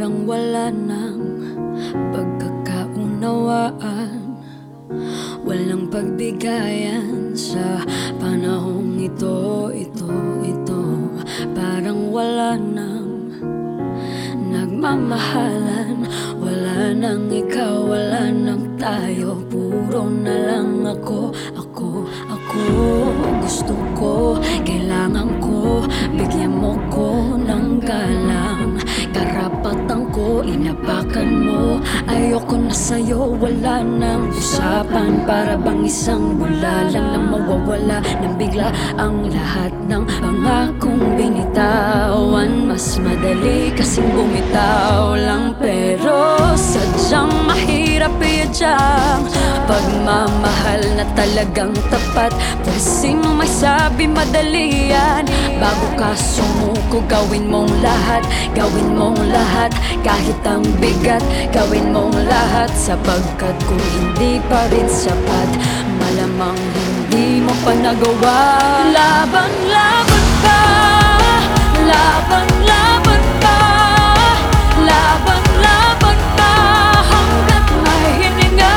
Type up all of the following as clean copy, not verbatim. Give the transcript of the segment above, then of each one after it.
Parang wala nang pagkakaunawaan, walang pagbigayan sa panahong ito. Parang wala nang nagmamahalan, wala nang ikaw, wala nang tayo. Puro na lang ako. Gusto ko, kailangan ko, bigyan mo ko ng galang. Karapatan ko, inapakan mo. Ayoko na sa'yo, wala nang usapan. Para bang isang bulalang na mawawala nang bigla ang lahat ng pangakong binitawan. Mas madali kasing bumitaw lang, pero sadyang mahirap iyadyang pagmamahal na talagang tapat. Pues sino may sabi madali yan? Bago ka sumuko, gawin mong lahat. Gawin mong lahat, kahit ang bigat. Gawin mong lahat, sapagkat kung hindi pa rin sapat, malamang hindi mo pa nagawa. Laban pa, laban pa, laban pa, hanggat may hininga.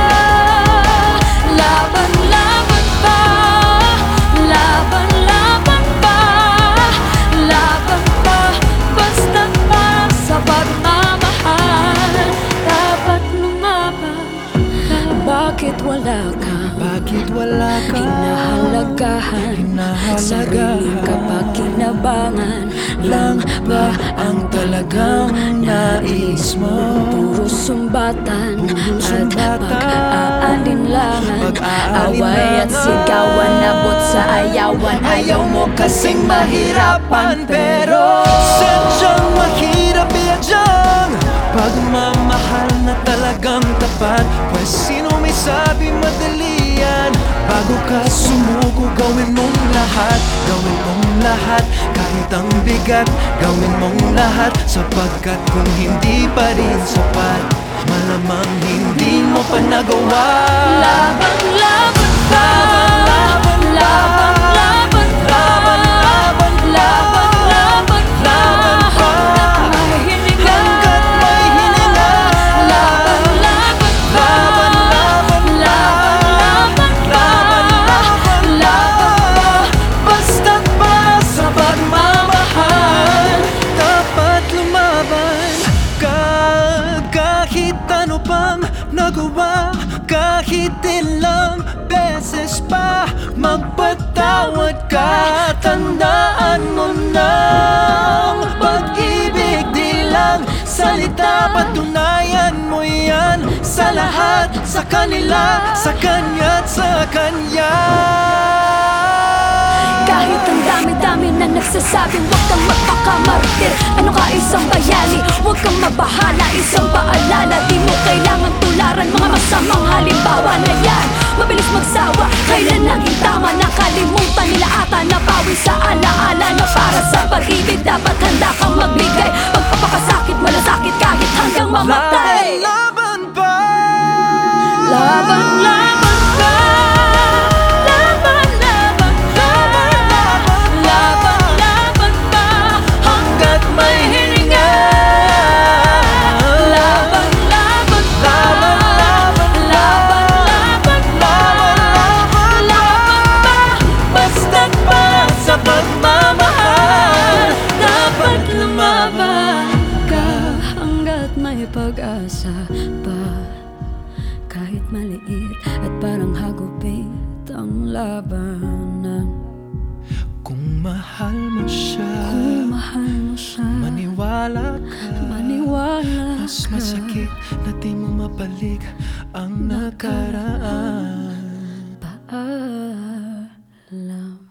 Laban pa, laban pa, laban pa, basta't para sa pagmamahal dapat lumaban. Bakit wala ka? Bakit wala ka? Hinahalagahan, sarili ka pa kinabangan lang ba ang talagang nais mo? Puro sumbatan at pag-aalinlangan, away at sigawan, abot sa ayawan. Ayaw mo kasing mahirapan, pero sadyang mahirap iyadyang pagmamahal na talagang tapat. Pues sino may sabi madali yan? Bago ka sumuko, gawin mong lahat. Gawin mong lahat, kahit ang bigat. Gawin mong lahat, sapagkat kung hindi pa rin sapat, malamang hindi mo pa nagawa. laban pa, laban pa, laban pa, hanggat may hininga. Laban pa, laban pa, basta't para sa pagmamahal dapat lumaban ka. Kahit ano pang nagawa, kahit ilang beses pa magpatawad ka. Tandaan mo na pag-ibig di lang salita. Patunayan mo yan sa lahat, sa kanila, sa kanya't sa kanya. kahit ang dami-dami na nagsasabing huwag kang magpakamartir. Ano ka, isang bayani? Huwag kang mabahala, isang paalala. Di mo kailangan tularan mga masamang halimbawa na yan. Mabilis magsawa, kailan naging tama? Nakalimutan nila ata na bawi sa alaala na para sa pag-ibig dapat handa kang magbigay. Pagpapakasakit, malasakit kahit hanggang mamatay. Laban pa, Laban pa, laban pa, hanggat may hininga. Laban pa, laban pa, basta't para sa pagmamahal dapat lumaban ka hanggat may pag-asa pa. Kahit maliit at parang hagupit ang labanan. Kung mahal mo siya, Kung mahal mo siya, maniwala ka. maniwala Mas ka. masakit na di mo mabalik ang nakaraan. Paalam.